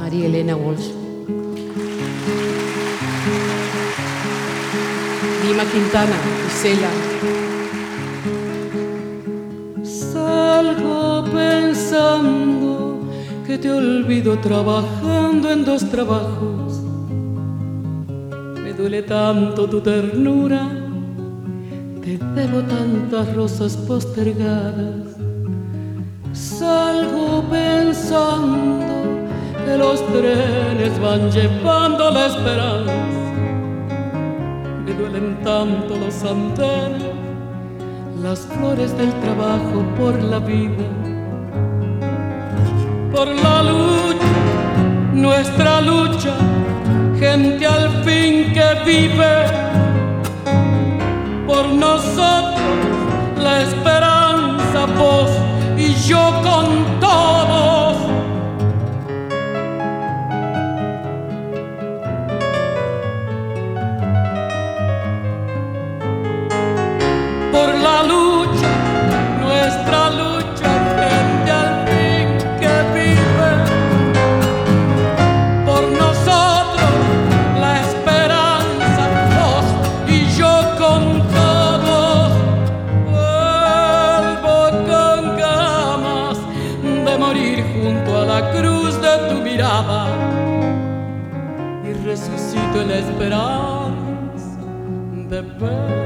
María Elena Walsh. Lima Quintana, Isela. Salgo pensando que te olvido trabajando en 2 trabajos. Me duele tanto tu ternura, te debo tantas rosas postergadas. Salgo pensando que los trenes van llevando la esperanza. Me duelen tanto los andenes, las flores del trabajo por la vida, por la lucha, nuestra lucha, gente al fin que vive. Por nosotros la esperanza, vos y yo con todos. Por la lucha, nuestra lucha, frente al fin que vive. Por nosotros la esperanza, vos y yo con todos. Vuelvo con ganas de morir junto a la cruz de tu mirada y resucito en la esperanza de ver